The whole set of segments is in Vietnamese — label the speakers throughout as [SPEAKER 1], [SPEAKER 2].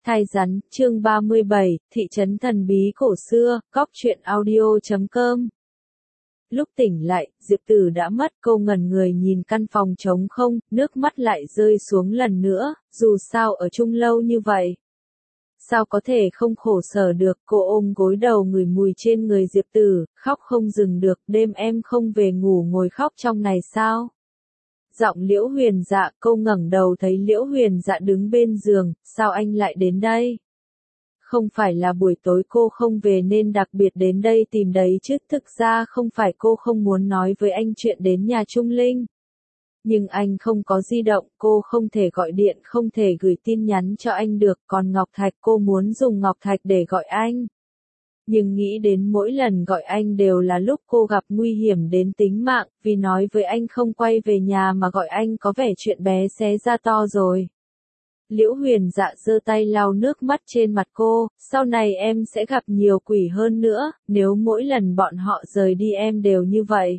[SPEAKER 1] Thai rắn, chương 37, thị trấn thần bí cổ xưa, góc truyện audio.com. Lúc tỉnh lại, Diệp Tử đã mất, cô ngẩn người nhìn căn phòng trống không, nước mắt lại rơi xuống lần nữa, dù sao ở chung lâu như vậy. Sao có thể không khổ sở được, cô ôm gối đầu ngửi mùi trên người Diệp Tử, khóc không dừng được, đêm em không về ngủ ngồi khóc trong này sao? Giọng Liễu Huyền Dạ, cô ngẩng đầu thấy Liễu Huyền Dạ đứng bên giường, sao anh lại đến đây? Không phải là buổi tối cô không về nên đặc biệt đến đây tìm đấy chứ, thực ra không phải cô không muốn nói với anh chuyện đến nhà Trung Linh. Nhưng anh không có di động, cô không thể gọi điện, không thể gửi tin nhắn cho anh được, còn Ngọc Thạch cô muốn dùng Ngọc Thạch để gọi anh. Nhưng nghĩ đến mỗi lần gọi anh đều là lúc cô gặp nguy hiểm đến tính mạng, vì nói với anh không quay về nhà mà gọi anh có vẻ chuyện bé xé ra to rồi. Liễu Huyền Dạ giơ tay lau nước mắt trên mặt cô, sau này em sẽ gặp nhiều quỷ hơn nữa, nếu mỗi lần bọn họ rời đi em đều như vậy.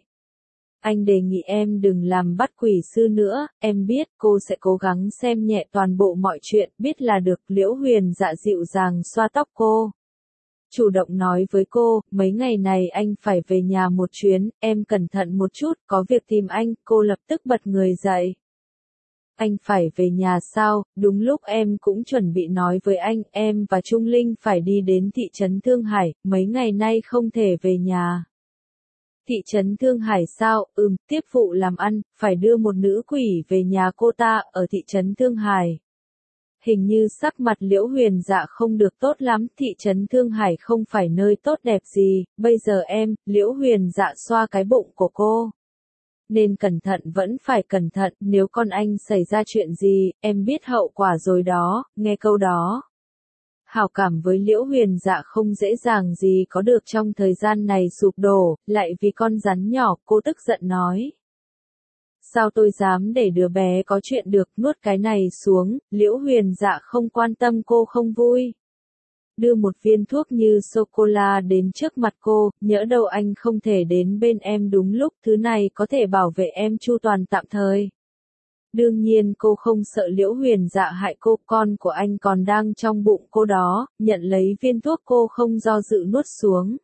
[SPEAKER 1] Anh đề nghị em đừng làm bắt quỷ sư nữa, em biết cô sẽ cố gắng xem nhẹ toàn bộ mọi chuyện, biết là được. Liễu Huyền Dạ dịu dàng xoa tóc cô. Chủ động nói với cô, mấy ngày này anh phải về nhà một chuyến, em cẩn thận một chút, có việc tìm anh, cô lập tức bật người dậy. Anh phải về nhà sao, đúng lúc em cũng chuẩn bị nói với anh, em và Trung Linh phải đi đến thị trấn Thương Hải, mấy ngày nay không thể về nhà. Thị trấn Thương Hải sao, tiếp vụ làm ăn, phải đưa một nữ quỷ về nhà cô ta, ở thị trấn Thương Hải. Hình như sắc mặt Liễu Huyền Dạ không được tốt lắm, thị trấn Thương Hải không phải nơi tốt đẹp gì, bây giờ em, Liễu Huyền Dạ xoa cái bụng của cô. Nên cẩn thận vẫn phải cẩn thận, nếu con anh xảy ra chuyện gì, em biết hậu quả rồi đó, nghe câu đó. Hảo cảm với Liễu Huyền Dạ không dễ dàng gì có được trong thời gian này sụp đổ, lại vì con rắn nhỏ, cô tức giận nói. Sao tôi dám để đứa bé có chuyện được, nuốt cái này xuống, Liễu Huyền Dạ không quan tâm cô không vui. Đưa một viên thuốc như sô-cô-la đến trước mặt cô, nhỡ đâu anh không thể đến bên em đúng lúc, thứ này có thể bảo vệ em chu toàn tạm thời. Đương nhiên cô không sợ Liễu Huyền Dạ hại cô, con của anh còn đang trong bụng cô đó, nhận lấy viên thuốc cô không do dự nuốt xuống.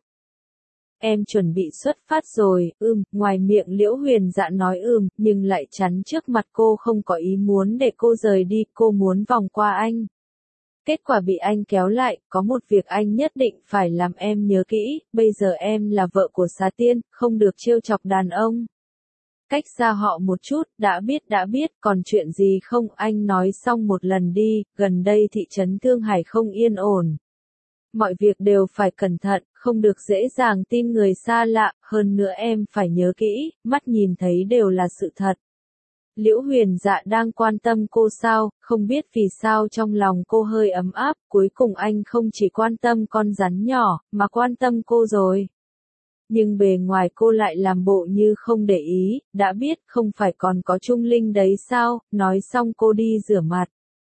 [SPEAKER 1] Em chuẩn bị xuất phát rồi, ngoài miệng Liễu Huyền Dạ nói nhưng lại chắn trước mặt cô không có ý muốn để cô rời đi, cô muốn vòng qua anh. Kết quả bị anh kéo lại, có một việc anh nhất định phải làm em nhớ kỹ, bây giờ em là vợ của Xà Tiên, không được trêu chọc đàn ông. Cách xa họ một chút, đã biết, còn chuyện gì không, anh nói xong một lần đi, gần đây thị trấn Thương Hải không yên ổn. Mọi việc đều phải cẩn thận, không được dễ dàng tin người xa lạ, hơn nữa em phải nhớ kỹ, mắt nhìn thấy đều là sự thật. Liễu Huyền Dạ đang quan tâm cô sao, không biết vì sao trong lòng cô hơi ấm áp, cuối cùng anh không chỉ quan tâm con rắn nhỏ, mà quan tâm cô rồi. Nhưng bề ngoài cô lại làm bộ như không để ý, đã biết không phải còn có Trung Linh đấy sao, nói xong cô đi rửa mặt.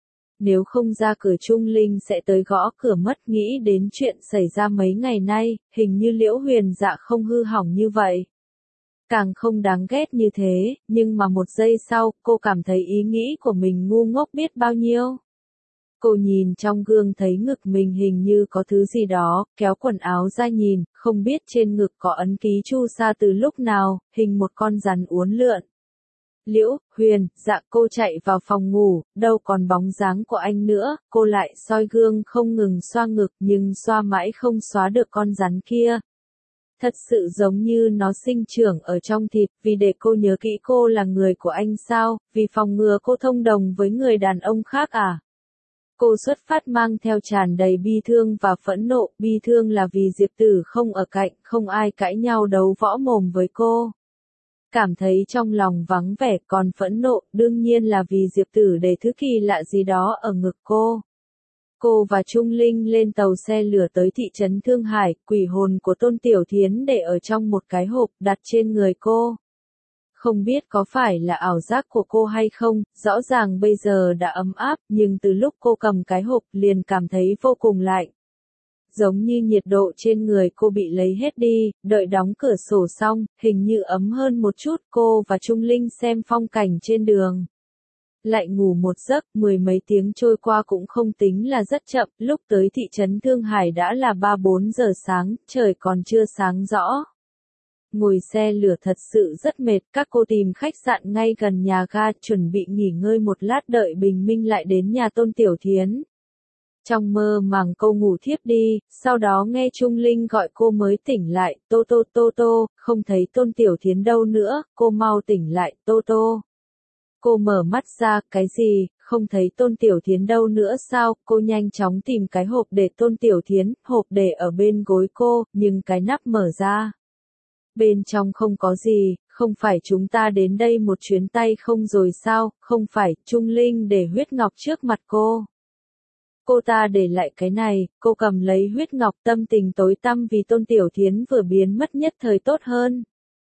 [SPEAKER 1] Nếu không ra cửa Trung Linh sẽ tới gõ cửa mất, nghĩ đến chuyện xảy ra mấy ngày nay, hình như Liễu Huyền Dạ không hư hỏng như vậy. Càng không đáng ghét như thế, nhưng mà một giây sau, cô cảm thấy ý nghĩ của mình ngu ngốc biết bao nhiêu. Cô nhìn trong gương thấy ngực mình hình như có thứ gì đó, kéo quần áo ra nhìn, không biết trên ngực có ấn ký chu sa từ lúc nào, hình một con rắn uốn lượn. Liễu Huyền Dạ, cô chạy vào phòng ngủ, đâu còn bóng dáng của anh nữa, cô lại soi gương không ngừng xoa ngực nhưng xoa mãi không xóa được con rắn kia. Thật sự giống như nó sinh trưởng ở trong thịt, vì để cô nhớ kỹ cô là người của anh sao, vì phòng ngừa cô thông đồng với người đàn ông khác à. Cô xuất phát mang theo tràn đầy bi thương và phẫn nộ, bi thương là vì Diệp Tử không ở cạnh, không ai cãi nhau đấu võ mồm với cô. Cảm thấy trong lòng vắng vẻ, còn phẫn nộ, đương nhiên là vì Diệp Tử để thứ kỳ lạ gì đó ở ngực cô. Cô và Trung Linh lên tàu xe lửa tới thị trấn Thương Hải, quỷ hồn của Tôn Tiểu Thiến để ở trong một cái hộp đặt trên người cô. Không biết có phải là ảo giác của cô hay không, rõ ràng bây giờ đã ấm áp, nhưng từ lúc cô cầm cái hộp liền cảm thấy vô cùng lạnh. Giống như nhiệt độ trên người cô bị lấy hết đi, đợi đóng cửa sổ xong, hình như ấm hơn một chút, cô và Trung Linh xem phong cảnh trên đường. Lại ngủ một giấc, mười mấy tiếng trôi qua cũng không tính là rất chậm, lúc tới thị trấn Thương Hải đã là 3-4 giờ sáng, trời còn chưa sáng rõ. Ngồi xe lửa thật sự rất mệt, các cô tìm khách sạn ngay gần nhà ga, chuẩn bị nghỉ ngơi một lát đợi bình minh lại đến nhà Tôn Tiểu Thiến. Trong mơ màng cô ngủ thiếp đi, sau đó nghe Trung Linh gọi cô mới tỉnh lại, Tô Tô Tô Tô, không thấy Tôn Tiểu Thiến đâu nữa, cô mau tỉnh lại, Tô Tô. Cô mở mắt ra, cái gì, không thấy Tôn Tiểu Thiến đâu nữa sao, cô nhanh chóng tìm cái hộp để Tôn Tiểu Thiến, hộp để ở bên gối cô, nhưng cái nắp mở ra. Bên trong không có gì, không phải chúng ta đến đây một chuyến tay không rồi sao, không phải, Trung Linh để huyết ngọc trước mặt cô. Cô ta để lại cái này, cô cầm lấy huyết ngọc, tâm tình tối tăm vì Tôn Tiểu Thiến vừa biến mất nhất thời tốt hơn.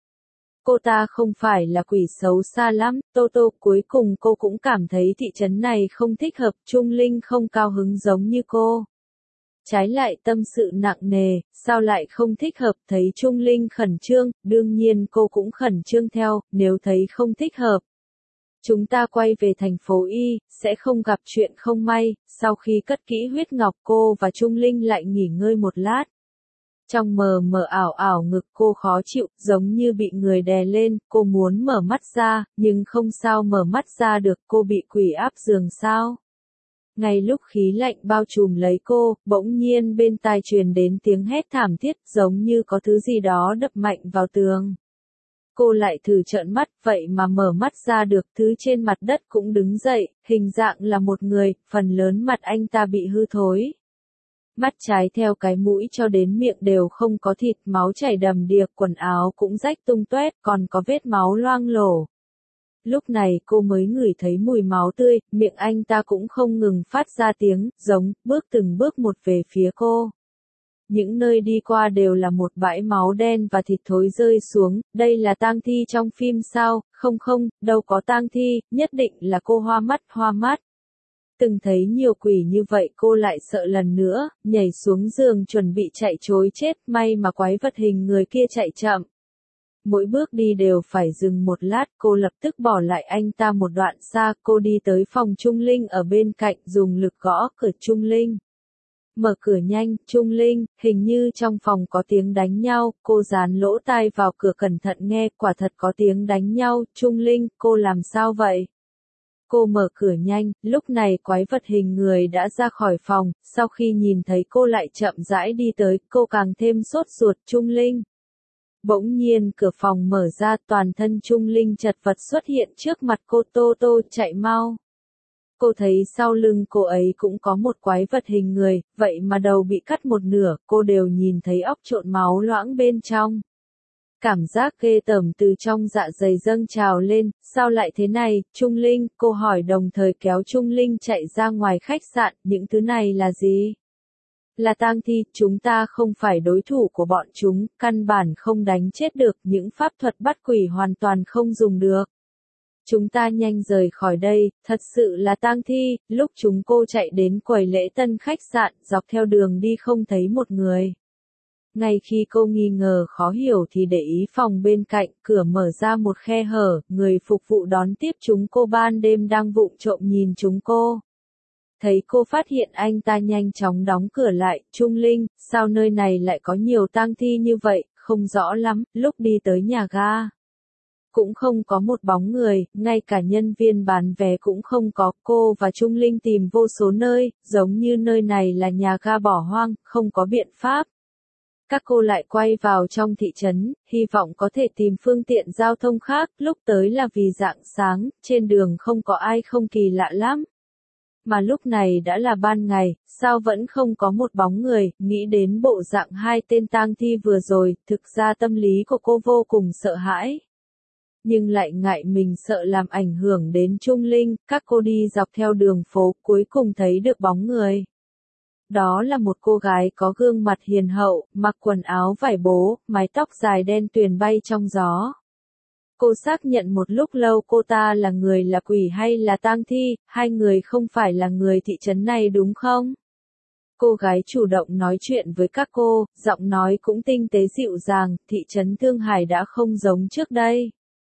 [SPEAKER 1] Cô ta không phải là quỷ xấu xa lắm, Tô Tô, cuối cùng cô cũng cảm thấy thị trấn này không thích hợp, Trung Linh không cao hứng giống như cô. Trái lại tâm sự nặng nề, sao lại không thích hợp, thấy Trung Linh khẩn trương, đương nhiên cô cũng khẩn trương theo, nếu thấy không thích hợp. Chúng ta quay về thành phố Y, sẽ không gặp chuyện không may, sau khi cất kỹ huyết ngọc cô và Trung Linh lại nghỉ ngơi một lát. Trong mờ mờ ảo ảo ngực cô khó chịu, giống như bị người đè lên, cô muốn mở mắt ra, nhưng không sao mở mắt ra được, cô bị quỷ áp giường sao. Ngay lúc khí lạnh bao trùm lấy cô, bỗng nhiên bên tai truyền đến tiếng hét thảm thiết, giống như có thứ gì đó đập mạnh vào tường. Cô lại thử trợn mắt, vậy mà mở mắt ra được, thứ trên mặt đất cũng đứng dậy, hình dạng là một người, phần lớn mặt anh ta bị hư thối. Mắt trái theo cái mũi cho đến miệng đều không có thịt, máu chảy đầm đìa, quần áo cũng rách tung toét, còn có vết máu loang lổ. Lúc này cô mới ngửi thấy mùi máu tươi, miệng anh ta cũng không ngừng phát ra tiếng, giống, bước từng bước một về phía cô. Những nơi đi qua đều là một bãi máu đen và thịt thối rơi xuống, đây là tang thi trong phim sao, không không, đâu có tang thi, nhất định là cô hoa mắt. Từng thấy nhiều quỷ như vậy cô lại sợ lần nữa, nhảy xuống giường chuẩn bị chạy trối chết, may mà quái vật hình người kia chạy chậm. Mỗi bước đi đều phải dừng một lát, cô lập tức bỏ lại anh ta một đoạn xa, cô đi tới phòng Trung Linh ở bên cạnh, dùng lực gõ cửa Trung Linh. Mở cửa nhanh, Trung Linh, hình như trong phòng có tiếng đánh nhau, cô dán lỗ tai vào cửa cẩn thận nghe, quả thật có tiếng đánh nhau, Trung Linh, cô làm sao vậy? Cô mở cửa nhanh, lúc này quái vật hình người đã ra khỏi phòng, sau khi nhìn thấy cô lại chậm rãi đi tới, cô càng thêm sốt ruột, Trung Linh. Bỗng nhiên cửa phòng mở ra, toàn thân Trung Linh chật vật xuất hiện trước mặt cô, Tô Tô, chạy mau. Cô thấy sau lưng cô ấy cũng có một quái vật hình người, vậy mà đầu bị cắt một nửa, cô đều nhìn thấy óc trộn máu loãng bên trong. Cảm giác ghê tởm từ trong dạ dày dâng trào lên, sao lại thế này, Trung Linh, cô hỏi đồng thời kéo Trung Linh chạy ra ngoài khách sạn, những thứ này là gì? Là tang thi, chúng ta không phải đối thủ của bọn chúng, căn bản không đánh chết được, những pháp thuật bắt quỷ hoàn toàn không dùng được. Chúng ta nhanh rời khỏi đây, thật sự là tang thi, lúc chúng cô chạy đến quầy lễ tân khách sạn, dọc theo đường đi không thấy một người. Ngay khi cô nghi ngờ khó hiểu thì để ý phòng bên cạnh, cửa mở ra một khe hở, người phục vụ đón tiếp chúng cô ban đêm đang vụng trộm nhìn chúng cô. Thấy cô phát hiện anh ta nhanh chóng đóng cửa lại, Trung Linh, sao nơi này lại có nhiều tang thi như vậy, không rõ lắm, lúc đi tới nhà ga. Cũng không có một bóng người, ngay cả nhân viên bán vé cũng không có, cô và Trung Linh tìm vô số nơi, giống như nơi này là nhà ga bỏ hoang, không có biện pháp. Các cô lại quay vào trong thị trấn, hy vọng có thể tìm phương tiện giao thông khác, lúc tới là vì rạng sáng, trên đường không có ai không kỳ lạ lắm. Mà lúc này đã là ban ngày, sao vẫn không có một bóng người, nghĩ đến bộ dạng hai tên tang thi vừa rồi, thực ra tâm lý của cô vô cùng sợ hãi. Nhưng lại ngại mình sợ làm ảnh hưởng đến Trung Linh, các cô đi dọc theo đường phố, cuối cùng thấy được bóng người. Đó là một cô gái có gương mặt hiền hậu, mặc quần áo vải bố, mái tóc dài đen tuyền bay trong gió. Cô xác nhận một lúc lâu cô ta là người là quỷ hay là tang thi, hai người không phải là người thị trấn này đúng không? Cô gái chủ động nói chuyện với các cô, giọng nói cũng tinh tế dịu dàng, thị trấn Thương Hải đã không giống trước đây.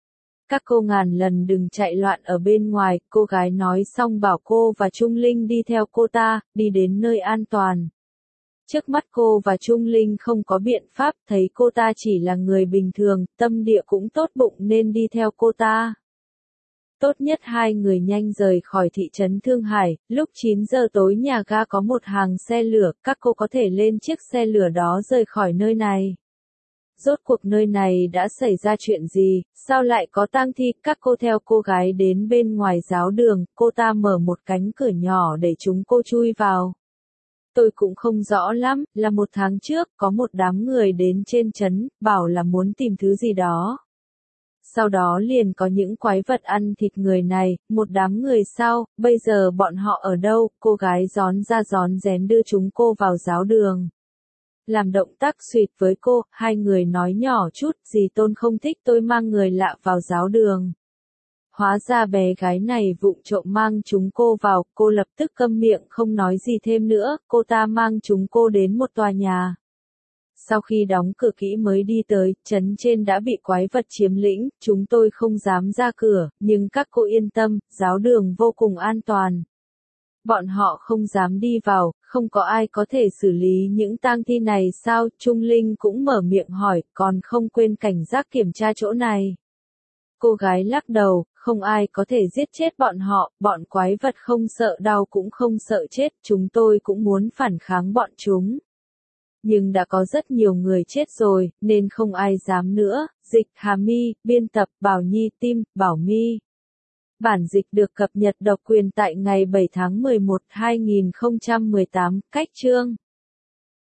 [SPEAKER 1] Các cô ngàn lần đừng chạy loạn ở bên ngoài, cô gái nói xong bảo cô và Trung Linh đi theo cô ta, đi đến nơi an toàn. Trước mắt cô và Trung Linh không có biện pháp, thấy cô ta chỉ là người bình thường, tâm địa cũng tốt bụng nên đi theo cô ta. Tốt nhất hai người nhanh rời khỏi thị trấn Thương Hải, lúc 9 giờ tối nhà ga có một hàng xe lửa, các cô có thể lên chiếc xe lửa đó rời khỏi nơi này. Rốt cuộc nơi này đã xảy ra chuyện gì, sao lại có tang thi, các cô theo cô gái đến bên ngoài giáo đường, cô ta mở một cánh cửa nhỏ để chúng cô chui vào. Tôi cũng không rõ lắm, là một tháng trước, có một đám người đến trên trấn, bảo là muốn tìm thứ gì đó. Sau đó liền có những quái vật ăn thịt người này, một đám người sao, bây giờ bọn họ ở đâu, cô gái rón ra rón rén đưa chúng cô vào giáo đường. Làm động tác xuyệt với cô, hai người nói nhỏ chút, dì Tôn không thích tôi mang người lạ vào giáo đường. Hóa ra bé gái này vụng trộm mang chúng cô vào, cô lập tức câm miệng không nói gì thêm nữa, cô ta mang chúng cô đến một tòa nhà. Sau khi đóng cửa kỹ mới đi tới, trấn trên đã bị quái vật chiếm lĩnh, chúng tôi không dám ra cửa, nhưng các cô yên tâm, giáo đường vô cùng an toàn. Bọn họ không dám đi vào, không có ai có thể xử lý những tang thi này sao, Trung Linh cũng mở miệng hỏi, còn không quên cảnh giác kiểm tra chỗ này. Cô gái lắc đầu, không ai có thể giết chết bọn họ, bọn quái vật không sợ đau cũng không sợ chết, chúng tôi cũng muốn phản kháng bọn chúng. Nhưng đã có rất nhiều người chết rồi, nên không ai dám nữa. Dịch Hà My, biên tập Bảo Nhi Tim, Bảo My. Bản dịch được cập nhật độc quyền tại ngày 7 tháng 11, 2018, cách chương.